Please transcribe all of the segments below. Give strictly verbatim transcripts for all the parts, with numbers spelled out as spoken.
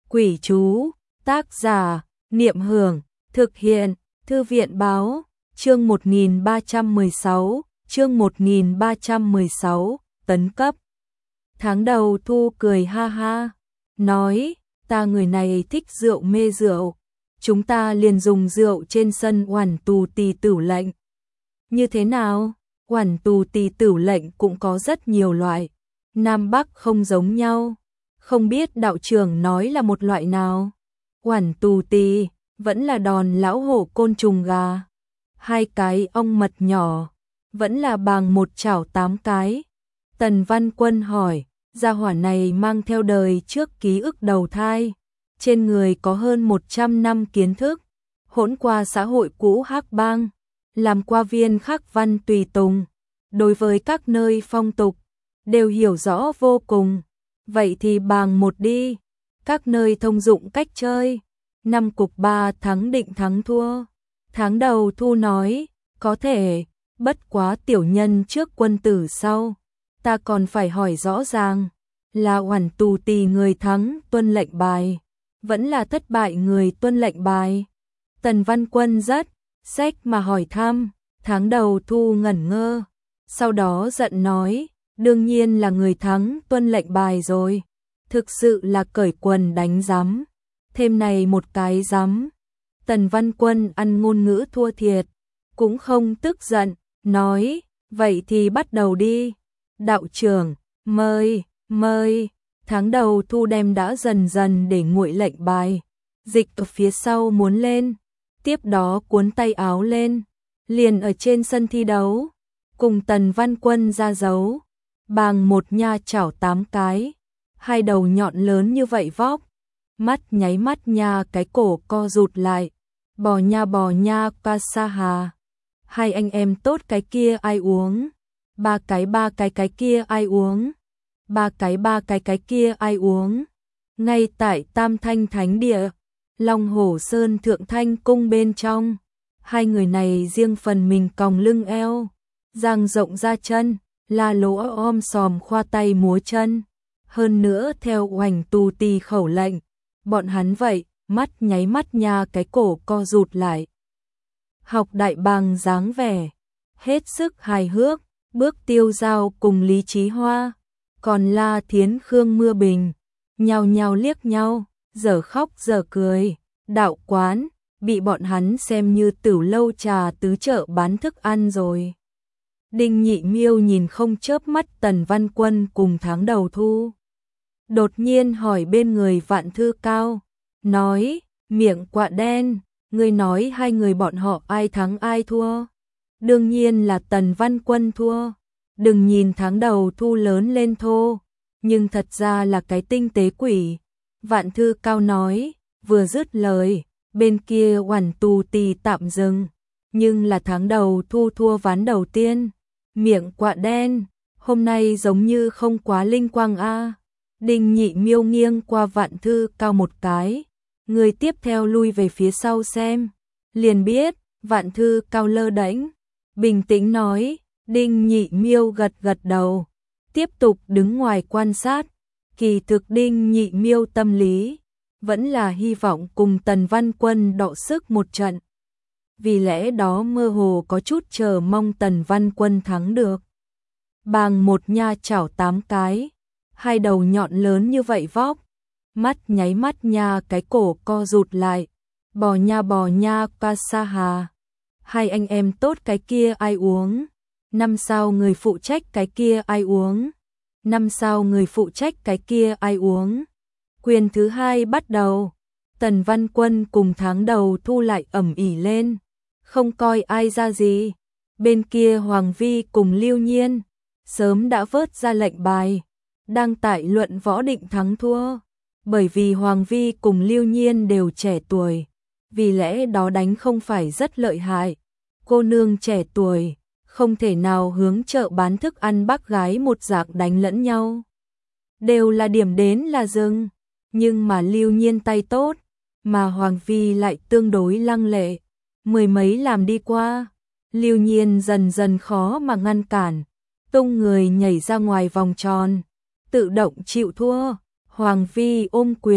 Quỷ chú, tác giả, Niệm Hưởng, thực hiện, Thư viện báo, chương một nghìn ba trăm mười sáu, chương một nghìn ba trăm mười sáu, tấn cấp. Tháng đầu Thu cười ha ha, nói, ta người này thích rượu mê rượu, chúng ta liền dùng rượu trên sân Oản Tù Tì Tửu lệnh. Như thế nào? Oản Tù Tì Tửu lệnh cũng có rất nhiều loại, Nam Bắc không giống nhau, không biết đạo trưởng nói là một loại nào? Oản Tù Tì, vẫn là đòn lão hổ côn trùng gà, hai cái ong mật nhỏ, vẫn là bàng một chảo tám cái. Tần Văn Quân hỏi, gia hỏa này mang theo đời trước ký ức đầu thai, trên người có hơn một trăm năm kiến thức, hỗn qua xã hội cũ Hắc Bang, làm qua viên khắc văn tùy tùng, đối với các nơi phong tục đều hiểu rõ vô cùng. Vậy thì bàng một đi, các nơi thông dụng cách chơi, năm cục ba thắng định thắng thua. Tháng đầu Thu nói, có thể, bất quá tiểu nhân trước quân tử sau, ta còn phải hỏi rõ ràng, là Oản Tù Tì người thắng tuân lệnh bài, vẫn là thất bại người tuân lệnh bài. Tần Văn Quân rất xách mà hỏi thăm, tháng đầu Thu ngẩn ngơ, sau đó giận nói, đương nhiên là người thắng tuân lệnh bài rồi, thực sự là cởi quần đánh giám, thêm này một cái giám. Tần Văn Quân ăn ngôn ngữ thua thiệt, cũng không tức giận, nói, vậy thì bắt đầu đi. Đạo trưởng, mời, mời. Tháng đầu Thu đem đã dần dần để nguội lệnh bài, dịch ở phía sau muốn lên, tiếp đó cuốn tay áo lên, liền ở trên sân thi đấu, cùng Tần Văn Quân ra dấu, bàng một nha chảo tám cái, hai đầu nhọn lớn như vậy vóc, mắt nháy mắt nha cái cổ co rụt lại, bò nha bò nha ca sa hà, hai anh em tốt cái kia ai uống, ba cái ba cái cái kia ai uống, ba cái ba cái cái kia ai uống. Ngay tại Tam Thanh Thánh Địa, Long Hổ Sơn Thượng Thanh Cung bên trong, hai người này riêng phần mình còng lưng eo, dang rộng ra chân, la lỗ om sòm khoa tay múa chân. Hơn nữa theo Oản Tù Tì khẩu lệnh, bọn hắn vậy, mắt nháy mắt nha cái cổ co rụt lại. Học đại bàng dáng vẻ, hết sức hài hước, bước Tiêu Giao cùng Lý Chí Hoa, còn La Thiến Khương Mưa Bình, nhao nhao liếc nhau, dở khóc dở cười. Đạo quán, bị bọn hắn xem như Tửu Lâu trà tứ chợ bán thức ăn rồi. Đinh Nhị Miêu nhìn không chớp mắt Tần Văn Quân cùng tháng đầu Thu. Đột nhiên hỏi bên người Vạn Thư Cao, nói, miệng quạ đen, ngươi nói hai người bọn họ ai thắng ai thua? Đương nhiên là Tần Văn Quân thua. Đừng nhìn tháng đầu Thu lớn lên thô, nhưng thật ra là cái tinh tế quỷ. Vạn Thư Cao nói, vừa dứt lời, bên kia Oản Tù Tì tạm dừng, nhưng là tháng đầu Thu thua ván đầu tiên. Miệng quạ đen, hôm nay giống như không quá linh quang a. Đinh Nhị Miêu nghiêng qua Vạn Thư Cao một cái, người tiếp theo lui về phía sau xem, liền biết. Vạn Thư Cao lơ đễnh, bình tĩnh nói. Đinh Nhị Miêu gật gật đầu, tiếp tục đứng ngoài quan sát. Kỳ thực Đinh Nhị Miêu tâm lý vẫn là hy vọng cùng Tần Văn Quân đọ sức một trận, vì lẽ đó mơ hồ có chút chờ mong Tần Văn Quân thắng được. Bàng một nha chảo tám cái, hai đầu nhọn lớn như vậy vóc, mắt nháy mắt nha cái cổ co rụt lại, bò nha bò nha ca sa hà, hai anh em tốt cái kia ai uống, năm sao người phụ trách cái kia ai uống, năm sao người phụ trách cái kia ai uống. Quyền thứ hai bắt đầu, Tần Văn Quân cùng tháng đầu Thu lại ầm ĩ lên, không coi ai ra gì. Bên kia Hoàng Vi cùng Lưu Nhiên sớm đã vớt ra lệnh bài, đang tại luận võ định thắng thua. Bởi vì Hoàng Vi cùng Lưu Nhiên đều trẻ tuổi, vì lẽ đó đánh không phải rất lợi hại. Cô nương trẻ tuổi không thể nào hướng chợ bán thức ăn bác gái một dạng đánh lẫn nhau, đều là điểm đến là dừng. Nhưng mà Lưu Nhiên tay tốt, mà Hoàng Vi lại tương đối lăng lệ, mười mấy làm đi qua, Lưu Nhiên dần dần khó mà ngăn cản, tung người nhảy ra ngoài vòng tròn, tự động chịu thua. Hoàng Vi ôm quyền,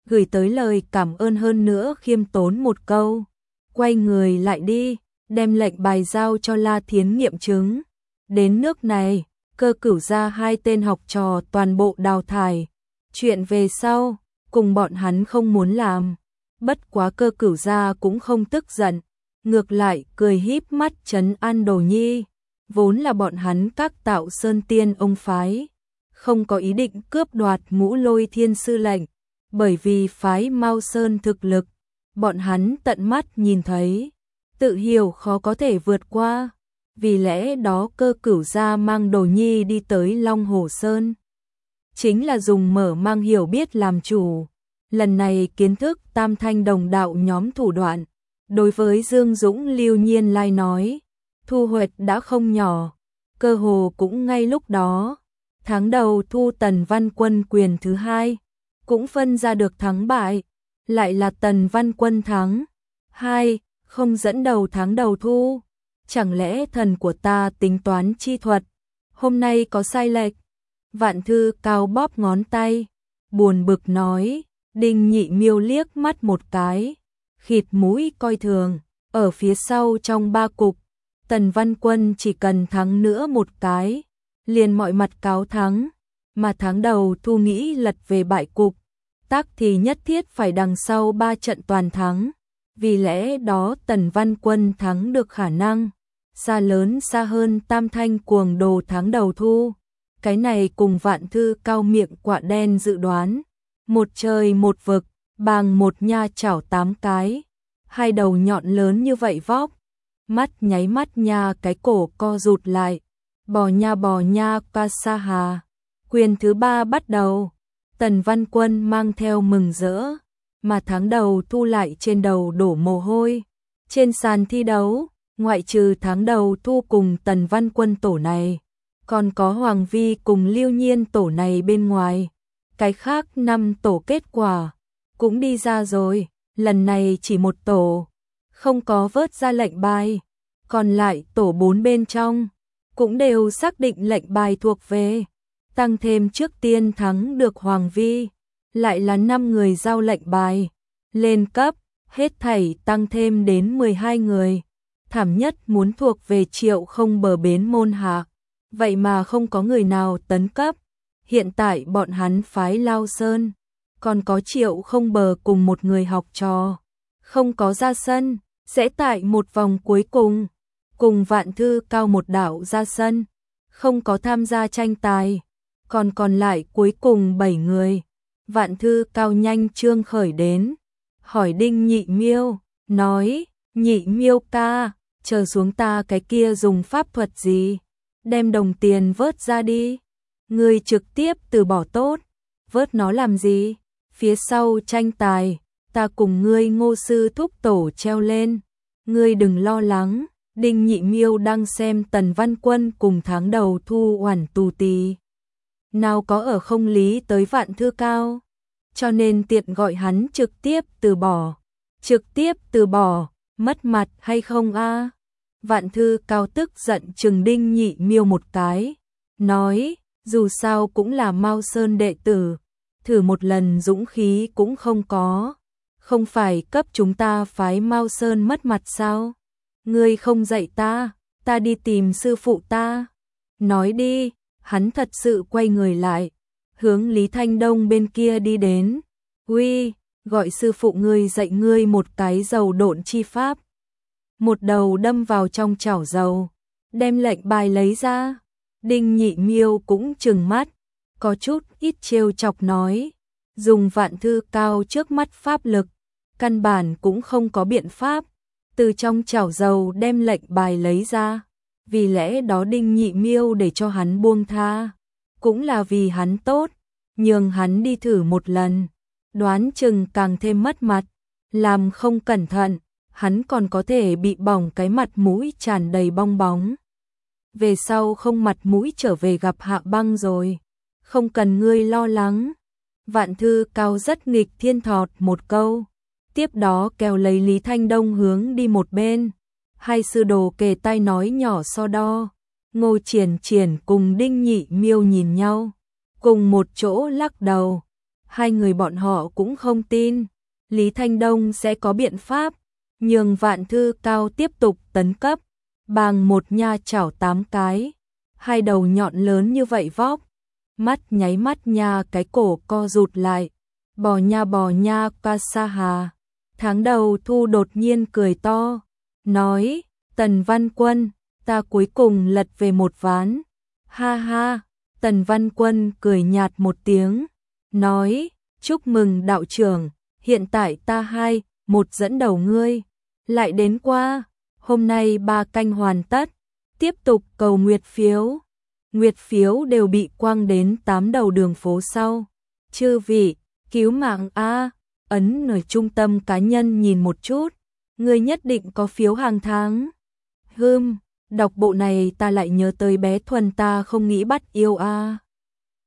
gửi tới lời cảm ơn hơn nữa khiêm tốn một câu. Quay người lại đi, đem lệnh bài giao cho La Thiến nghiệm chứng. Đến nước này, Cơ Cửu gia hai tên học trò toàn bộ đào thải. Chuyện về sau, cùng bọn hắn không muốn làm. Bất quá Cơ Cửu gia cũng không tức giận, ngược lại cười híp mắt trấn an Đồ Nhi. Vốn là bọn hắn các Tạo Sơn Tiên ông phái, không có ý định cướp đoạt Ngũ Lôi Thiên sư lệnh, bởi vì phái Mao Sơn thực lực, bọn hắn tận mắt nhìn thấy, tự hiểu khó có thể vượt qua. Vì lẽ đó Cơ Cửu gia mang Đồ Nhi đi tới Long Hồ Sơn, chính là dùng mở mang hiểu biết làm chủ. Lần này kiến thức Tam Thanh đồng đạo nhóm thủ đoạn, đối với Dương Dũng Lưu Nhiên Lai nói, thu hoạch đã không nhỏ. Cơ hồ cũng ngay lúc đó, tháng đầu thu Tần Văn Quân quyền thứ hai, cũng phân ra được thắng bại, lại là Tần Văn Quân thắng. Hai, không dẫn đầu tháng đầu thu, chẳng lẽ thần của ta tính toán chi thuật, hôm nay có sai lệch? Vạn Thư Cao bóp ngón tay, buồn bực nói. Đinh Nhị Miêu liếc mắt một cái, khịt mũi coi thường, ở phía sau trong ba cục, Tần Văn Quân chỉ cần thắng nữa một cái, liền mọi mặt cáo thắng, mà tháng đầu thu nghĩ lật về bại cục, tác thì nhất thiết phải đằng sau ba trận toàn thắng, vì lẽ đó Tần Văn Quân thắng được khả năng, xa lớn xa hơn Tam Thanh cuồng đồ tháng đầu thu, cái này cùng Vạn Thư Cao miệng quạ đen dự đoán. Một trời một vực, bàng một nha chảo tám cái, hai đầu nhọn lớn như vậy vóc, mắt nháy mắt nha cái cổ co rụt lại, bò nha bò nha ca sa hà. Quyền thứ ba bắt đầu, Tần Văn Quân mang theo mừng rỡ, mà tháng đầu thu lại trên đầu đổ mồ hôi. Trên sàn thi đấu, ngoại trừ tháng đầu thu cùng Tần Văn Quân tổ này, còn có Hoàng Vi cùng Lưu Nhiên tổ này bên ngoài. Cái khác năm tổ kết quả cũng đi ra rồi, lần này chỉ một tổ, không có vớt ra lệnh bài, còn lại tổ bốn bên trong cũng đều xác định lệnh bài thuộc về, tăng thêm trước tiên thắng được Hoàng Vi, lại là năm người giao lệnh bài, lên cấp, hết thảy tăng thêm đến mười hai người, thảm nhất muốn thuộc về Triệu Không bờ bến môn hạ, vậy mà không có người nào tấn cấp. Hiện tại bọn hắn phái Lao Sơn, còn có Triệu Không bờ cùng một người học trò, không có ra sân, sẽ tại một vòng cuối cùng, cùng Vạn Thư Cao một đạo ra sân, không có tham gia tranh tài, còn còn lại cuối cùng bảy người. Vạn Thư Cao nhanh trương khởi đến, hỏi Đinh Nhị Miêu, nói, Nhị Miêu ca, chờ xuống ta cái kia dùng pháp thuật gì, đem đồng tiền vớt ra đi. Ngươi trực tiếp từ bỏ tốt, vớt nó làm gì? Phía sau tranh tài, ta cùng ngươi Ngô sư thúc tổ treo lên, ngươi đừng lo lắng. Đinh Nhị Miêu đang xem Tần Văn Quân cùng tháng đầu thu oản tù tì, nào có ở không lý tới Vạn Thư Cao, cho nên tiện gọi hắn trực tiếp từ bỏ. Trực tiếp từ bỏ, mất mặt hay không a? Vạn Thư Cao tức giận trừng Đinh Nhị Miêu một cái, nói, dù sao cũng là Mao Sơn đệ tử, thử một lần dũng khí cũng không có, không phải cấp chúng ta phái Mao Sơn mất mặt sao? Ngươi không dạy ta, ta đi tìm sư phụ ta. Nói đi, hắn thật sự quay người lại, hướng Lý Thanh Đông bên kia đi đến. Uy, gọi sư phụ ngươi dạy ngươi một cái dầu độn chi pháp. Một đầu đâm vào trong chảo dầu, đem lệnh bài lấy ra. Đinh Nhị Miêu cũng trừng mắt, có chút ít trêu chọc nói, dùng Vạn Thư Cao trước mắt pháp lực, căn bản cũng không có biện pháp, từ trong chảo dầu đem lệnh bài lấy ra, vì lẽ đó Đinh Nhị Miêu để cho hắn buông tha, cũng là vì hắn tốt, nhường hắn đi thử một lần, đoán chừng càng thêm mất mặt, làm không cẩn thận, hắn còn có thể bị bỏng cái mặt mũi tràn đầy bong bóng. Về sau không mặt mũi trở về gặp Hạ Băng rồi, không cần ngươi lo lắng. Vạn Thư Cao rất nghịch thiên thọt một câu, tiếp đó kéo lấy Lý Thanh Đông hướng đi một bên, hai sư đồ kề tay nói nhỏ so đo. Ngô Triển Triển cùng Đinh Nhị Miêu nhìn nhau, cùng một chỗ lắc đầu. hai người bọn họ cũng không tin Lý Thanh Đông sẽ có biện pháp, nhường Vạn Thư Cao tiếp tục tấn cấp, bàng một nha chảo tám cái, hai đầu nhọn lớn như vậy vóc, mắt nháy mắt nha cái cổ co rụt lại, bò nha bò nha ca sa hà. Tháng đầu thu đột nhiên cười to, nói, Tần Văn Quân, ta cuối cùng lật về một ván, ha ha, Tần Văn Quân cười nhạt một tiếng, nói, chúc mừng đạo trưởng, hiện tại ta hai, một dẫn đầu ngươi, lại đến qua, hôm nay ba canh hoàn tất, tiếp tục cầu nguyệt phiếu, nguyệt phiếu đều bị quăng đến tám đầu đường phố sau, chư vị, cứu mạng a, ấn ở trung tâm cá nhân nhìn một chút, ngươi nhất định có phiếu hàng tháng, hưm, đọc bộ này ta lại nhớ tới bé Thuần ta không nghĩ bắt yêu a.